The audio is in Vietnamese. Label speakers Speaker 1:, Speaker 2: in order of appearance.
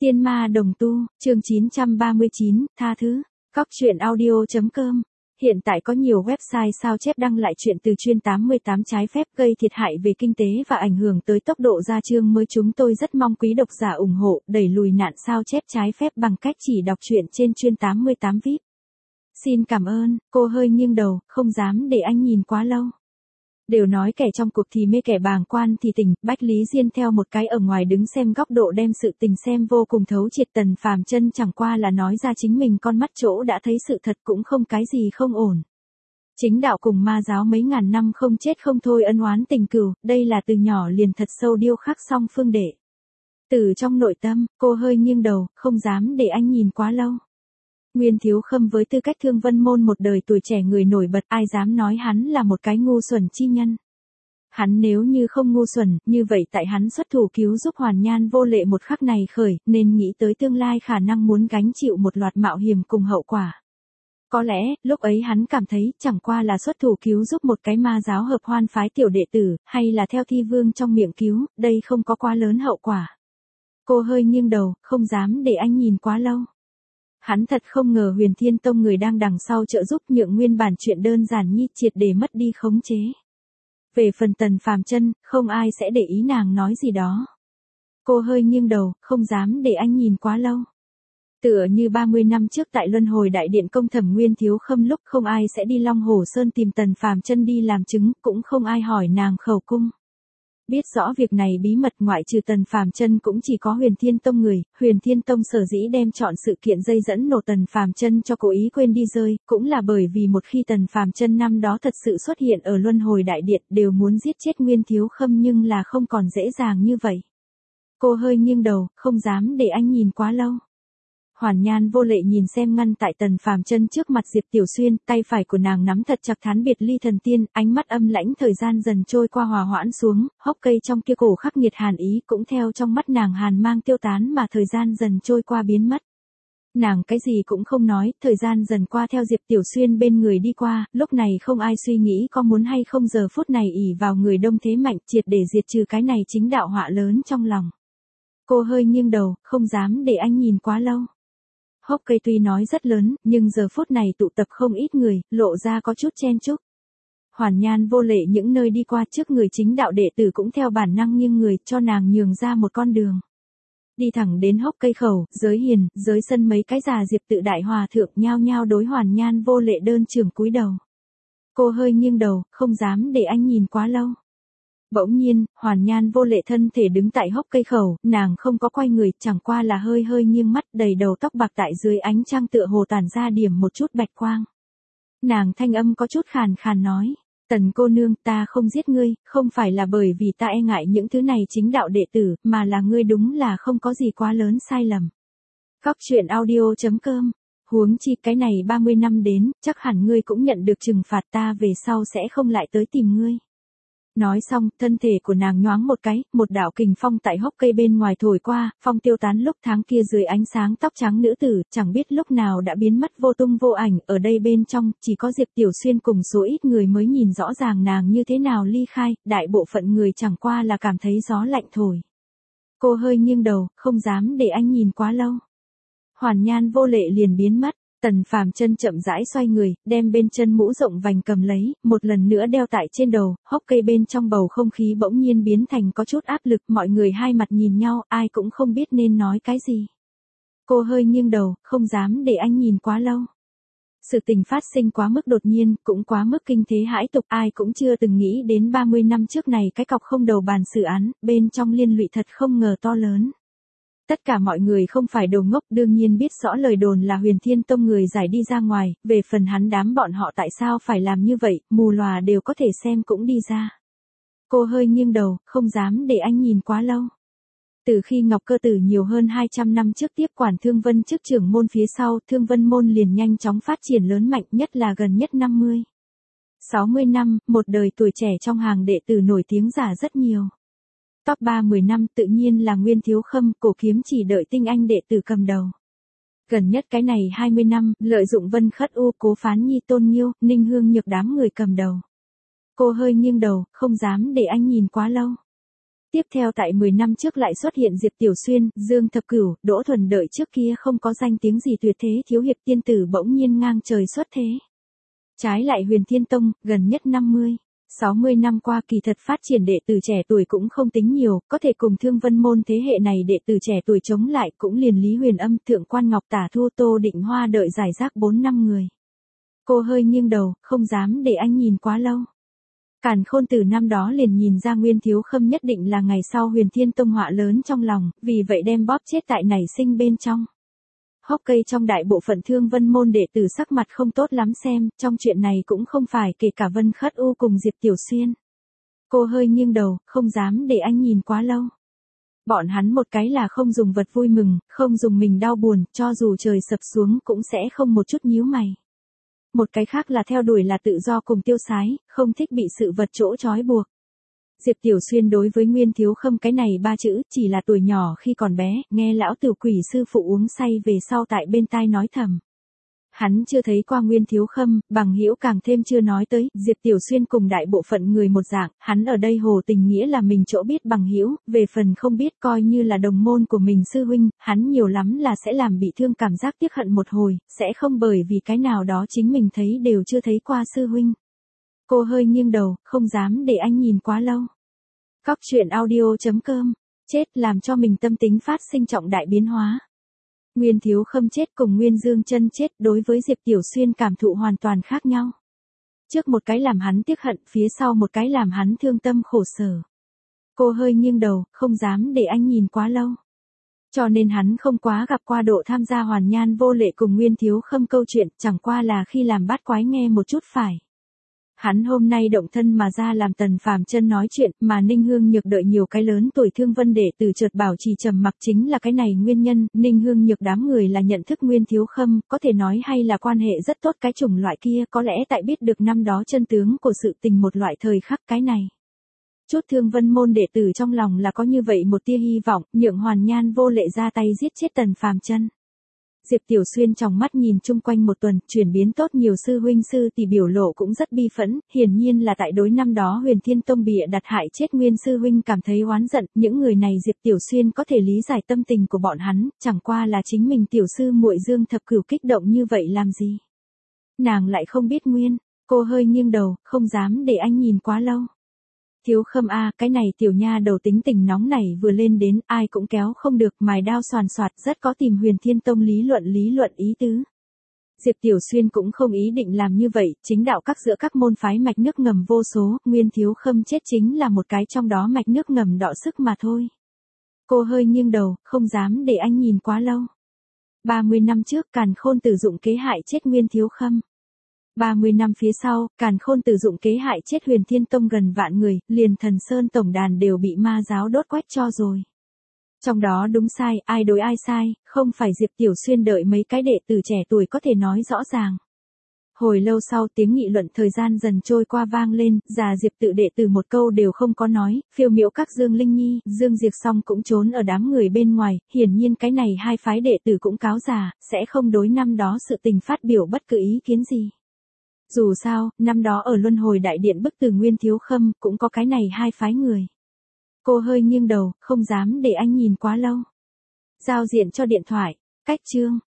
Speaker 1: Tiên ma đồng tu, chương 939, tha thứ. Cóc truyện audio.com. Hiện tại có nhiều website sao chép đăng lại chuyện từ chuyên 88 trái phép gây thiệt hại về kinh tế và ảnh hưởng tới tốc độ ra chương mới. Chúng tôi rất mong quý độc giả ủng hộ, đẩy lùi nạn sao chép trái phép bằng cách chỉ đọc truyện trên chuyên 88 VIP. Xin cảm ơn. Cô hơi nghiêng đầu, không dám để anh nhìn quá lâu. Đều nói kẻ trong cuộc thì mê kẻ bàng quan thì tình, Bách Lý Diên theo một cái ở ngoài đứng xem góc độ đem sự tình xem vô cùng thấu triệt. Tần Phàm Chân chẳng qua là nói ra chính mình con mắt chỗ đã thấy sự thật, cũng không cái gì không ổn. Chính đạo cùng ma giáo mấy ngàn năm không chết không thôi, ân oán tình cừu, đây là từ nhỏ liền thật sâu điêu khắc song phương đệ. Từ trong nội tâm, cô hơi nghiêng đầu, không dám để anh nhìn quá lâu. Nguyên Thiếu Khâm với tư cách Thương Vân Môn một đời tuổi trẻ người nổi bật, ai dám nói hắn là một cái ngu xuẩn chi nhân. Hắn nếu như không ngu xuẩn, như vậy tại hắn xuất thủ cứu giúp Hoàn Nhan Vô Lệ một khắc này khởi, nên nghĩ tới tương lai khả năng muốn gánh chịu một loạt mạo hiểm cùng hậu quả. Có lẽ, lúc ấy hắn cảm thấy, chẳng qua là xuất thủ cứu giúp một cái ma giáo hợp hoan phái tiểu đệ tử, hay là theo thi vương trong miệng cứu, đây không có quá lớn hậu quả. Cô hơi nghiêng đầu, không dám để anh nhìn quá lâu. Hắn thật không ngờ Huyền Thiên Tông người đang đằng sau trợ giúp nhượng nguyên bản chuyện đơn giản nhi triệt để mất đi khống chế. Về phần Tần Phàm Chân, không ai sẽ để ý nàng nói gì đó. Cô hơi nghiêng đầu, không dám để anh nhìn quá lâu. Tựa như 30 năm trước tại Luân Hồi Đại Điện công thẩm Nguyên Thiếu Khâm lúc không ai sẽ đi Long Hồ Sơn tìm Tần Phàm Chân đi làm chứng, cũng không ai hỏi nàng khẩu cung. Biết rõ việc này bí mật ngoại trừ Tần Phàm Chân cũng chỉ có Huyền Thiên Tông người. Huyền Thiên Tông sở dĩ đem chọn sự kiện dây dẫn nổ Tần Phàm Chân cho cố ý quên đi rơi, cũng là bởi vì một khi Tần Phàm Chân năm đó thật sự xuất hiện ở Luân Hồi Đại Điện, đều muốn giết chết Nguyên Thiếu Khâm, nhưng là không còn dễ dàng như vậy. Cô hơi nghiêng đầu, không dám để anh nhìn quá lâu. Hoàn Nhan Vô Lệ nhìn xem ngăn tại Tần Phàm Chân trước mặt Diệp Tiểu Xuyên, tay phải của nàng nắm thật chặt thán biệt ly thần tiên, ánh mắt âm lãnh. Thời gian dần trôi qua hòa hoãn xuống, hốc cây trong kia cổ khắc nghiệt hàn ý cũng theo trong mắt nàng hàn mang tiêu tán, mà thời gian dần trôi qua biến mất. Nàng cái gì cũng không nói, thời gian dần qua theo Diệp Tiểu Xuyên bên người đi qua, lúc này không ai suy nghĩ có muốn hay không giờ phút này ỷ vào người đông thế mạnh triệt để diệt trừ cái này chính đạo họa lớn trong lòng. Cô hơi nghiêng đầu, không dám để anh nhìn quá lâu. Hốc cây tuy nói rất lớn, nhưng giờ phút này tụ tập không ít người, lộ ra có chút chen chúc. Hoàn Nhan Vô Lệ những nơi đi qua trước người chính đạo đệ tử cũng theo bản năng nghiêng người, cho nàng nhường ra một con đường. Đi thẳng đến hốc cây khẩu, giới hiền, giới sân mấy cái già Diệp Tự Đại Hòa thượng nhao nhao đối Hoàn Nhan Vô Lệ đơn trưởng cúi đầu. Cô hơi nghiêng đầu, không dám để anh nhìn quá lâu. Bỗng nhiên, Hoàn Nhan Vô Lệ thân thể đứng tại hốc cây khẩu, nàng không có quay người, chẳng qua là hơi hơi nghiêng mắt, đầy đầu tóc bạc tại dưới ánh trăng tựa hồ tản ra điểm một chút bạch quang. Nàng thanh âm có chút khàn khàn nói, Tần cô nương, ta không giết ngươi, không phải là bởi vì ta e ngại những thứ này chính đạo đệ tử, mà là ngươi đúng là không có gì quá lớn sai lầm. Cóc truyện audio.com. Huống chi cái này 30 năm đến, chắc hẳn ngươi cũng nhận được trừng phạt, ta về sau sẽ không lại tới tìm ngươi. Nói xong, thân thể của nàng nhoáng một cái, một đạo kình phong tại hốc cây bên ngoài thổi qua, phong tiêu tán lúc tháng kia dưới ánh sáng tóc trắng nữ tử, chẳng biết lúc nào đã biến mất vô tung vô ảnh. Ở đây bên trong, chỉ có Diệp Tiểu Xuyên cùng số ít người mới nhìn rõ ràng nàng như thế nào ly khai, đại bộ phận người chẳng qua là cảm thấy gió lạnh thổi. Cô hơi nghiêng đầu, không dám để anh nhìn quá lâu. Hoàn Nhan Vô Lệ liền biến mất. Tần Phàm Chân chậm rãi xoay người, đem bên chân mũ rộng vành cầm lấy, một lần nữa đeo tại trên đầu. Hốc cây bên trong bầu không khí bỗng nhiên biến thành có chút áp lực, mọi người hai mặt nhìn nhau, ai cũng không biết nên nói cái gì. Cô hơi nghiêng đầu, không dám để anh nhìn quá lâu. Sự tình phát sinh quá mức đột nhiên, cũng quá mức kinh thế hãi tục, ai cũng chưa từng nghĩ đến 30 năm trước này cái cọc không đầu bàn xử án, bên trong liên lụy thật không ngờ to lớn. Tất cả mọi người không phải đồ ngốc, đương nhiên biết rõ lời đồn là Huyền Thiên Tông người giải đi ra ngoài, về phần hắn đám bọn họ tại sao phải làm như vậy, mù lòa đều có thể xem cũng đi ra. Cô hơi nghiêng đầu, không dám để anh nhìn quá lâu. Từ khi Ngọc Cơ Tử nhiều hơn 200 năm trước tiếp quản Thương Vân chức trưởng môn phía sau, Thương Vân môn liền nhanh chóng phát triển lớn mạnh, nhất là gần nhất 60 năm, một đời tuổi trẻ trong hàng đệ tử nổi tiếng giả rất nhiều. Top 3-10 năm tự nhiên là Nguyên Thiếu Khâm, Cổ Kiếm chỉ đợi tinh anh đệ tử cầm đầu. Gần nhất cái này 20 năm, lợi dụng Vân Khất U, Cố Phán Nhi, Tôn Nghiêu, Ninh Hương Nhược đám người cầm đầu. Cô hơi nghiêng đầu, không dám để anh nhìn quá lâu. Tiếp theo tại 10 năm trước lại xuất hiện Diệp Tiểu Xuyên, Dương Thập Cửu, Đỗ Thuần đợi trước kia không có danh tiếng gì tuyệt thế thiếu hiệp tiên tử bỗng nhiên ngang trời xuất thế. Trái lại Huyền Thiên Tông, gần nhất 60 năm qua kỳ thật phát triển đệ tử trẻ tuổi cũng không tính nhiều, có thể cùng Thương Vân môn thế hệ này đệ tử trẻ tuổi chống lại cũng liền Lý Huyền Âm, Thượng Quan Ngọc Tả Thu, Tô Định Hoa đợi giải rác 4 năm người. Cô hơi nghiêng đầu, không dám để anh nhìn quá lâu. Càn Khôn từ năm đó liền nhìn ra Nguyên Thiếu Khâm nhất định là ngày sau Huyền Thiên Tông họa lớn trong lòng, vì vậy đem bóp chết tại nảy sinh bên trong. Hốc cây trong đại bộ phận Thương Vân môn đệ tử sắc mặt không tốt lắm xem, trong chuyện này cũng không phải kể cả Vân Khất U cùng Diệp Tiểu Xuyên. Cô hơi nghiêng đầu, không dám để anh nhìn quá lâu. Bọn hắn một cái là không dùng vật vui mừng, không dùng mình đau buồn, cho dù trời sập xuống cũng sẽ không một chút nhíu mày. Một cái khác là theo đuổi là tự do cùng tiêu sái, không thích bị sự vật chỗ trói buộc. Diệp Tiểu Xuyên đối với Nguyên Thiếu Khâm cái này 3 chữ, chỉ là tuổi nhỏ khi còn bé, nghe lão tiểu quỷ sư phụ uống say về sau tại bên tai nói thầm. Hắn chưa thấy qua Nguyên Thiếu Khâm, bằng hữu càng thêm chưa nói tới, Diệp Tiểu Xuyên cùng đại bộ phận người một dạng, hắn ở đây hồ tình nghĩa là mình chỗ biết bằng hữu, về phần không biết coi như là đồng môn của mình sư huynh, hắn nhiều lắm là sẽ làm bị thương cảm giác tiếc hận một hồi, sẽ không bởi vì cái nào đó chính mình thấy đều chưa thấy qua sư huynh. Cô hơi nghiêng đầu, không dám để anh nhìn quá lâu. Cóc truyện audio.com, chết làm cho mình tâm tính phát sinh trọng đại biến hóa. Nguyên Thiếu Khâm chết cùng Nguyên Dương Chân chết đối với Diệp Tiểu Xuyên cảm thụ hoàn toàn khác nhau. Trước một cái làm hắn tiếc hận, phía sau một cái làm hắn thương tâm khổ sở. Cô hơi nghiêng đầu, không dám để anh nhìn quá lâu. Cho nên hắn không quá gặp qua độ tham gia hoàn nhan vô lệ cùng Nguyên Thiếu Khâm câu chuyện, chẳng qua là khi làm bát quái nghe một chút phải. Hắn hôm nay động thân mà ra làm Tần Phàm Chân nói chuyện, mà Ninh Hương Nhược đợi nhiều cái lớn tuổi Thương Vân đệ tử chợt bảo trì trầm mặc chính là cái này nguyên nhân. Ninh Hương Nhược đám người là nhận thức Nguyên Thiếu Khâm, có thể nói hay là quan hệ rất tốt cái chủng loại kia, có lẽ tại biết được năm đó chân tướng của sự tình một loại thời khắc cái này. Chút Thương Vân môn đệ tử trong lòng là có như vậy một tia hy vọng, nhượng hoàn nhan vô lệ ra tay giết chết Tần Phàm Chân. Diệp Tiểu Xuyên trong mắt nhìn chung quanh một tuần, chuyển biến tốt nhiều sư huynh sư tỷ biểu lộ cũng rất bi phẫn, hiển nhiên là tại đối năm đó Huyền Thiên Tông bịa đặt hại chết Nguyên sư huynh cảm thấy oán giận, những người này Diệp Tiểu Xuyên có thể lý giải tâm tình của bọn hắn, chẳng qua là chính mình tiểu sư muội Dương Thập Cửu kích động như vậy làm gì? Nàng lại không biết nguyên, cô hơi nghiêng đầu, không dám để anh nhìn quá lâu. Thiếu Khâm a, cái này tiểu nha đầu tính tình nóng nảy vừa lên đến, ai cũng kéo không được, mài đao xoàn xoạt, rất có tìm Huyền Thiên Tông lý luận ý tứ. Diệp Tiểu Xuyên cũng không ý định làm như vậy, chính đạo các giữa các môn phái mạch nước ngầm vô số, Nguyên Thiếu Khâm chết chính là một cái trong đó mạch nước ngầm đọ sức mà thôi. Cô hơi nghiêng đầu, không dám để anh nhìn quá lâu. 30 năm trước Càn Khôn sử dụng kế hại chết Nguyên Thiếu Khâm. 30 năm phía sau, Càn Khôn sử dụng kế hại chết Huyền Thiên Tông gần vạn người, liền Thần Sơn tổng đàn đều bị ma giáo đốt quách cho rồi. Trong đó đúng sai, ai đối ai sai, không phải Diệp Tiểu Xuyên đợi mấy cái đệ tử trẻ tuổi có thể nói rõ ràng. Hồi lâu sau tiếng nghị luận thời gian dần trôi qua vang lên, già Diệp tự đệ tử một câu đều không có nói, phiêu miễu các Dương Linh Nhi, Dương Diệp Song cũng trốn ở đám người bên ngoài, hiển nhiên cái này hai phái đệ tử cũng cáo già, sẽ không đối năm đó sự tình phát biểu bất cứ ý kiến gì. Dù sao, năm đó ở Luân Hồi Đại Điện bức từ Nguyên Thiếu Khâm, cũng có cái này hai phái người. Cô hơi nghiêng đầu, không dám để anh nhìn quá lâu. Giao diện cho điện thoại, cách chương.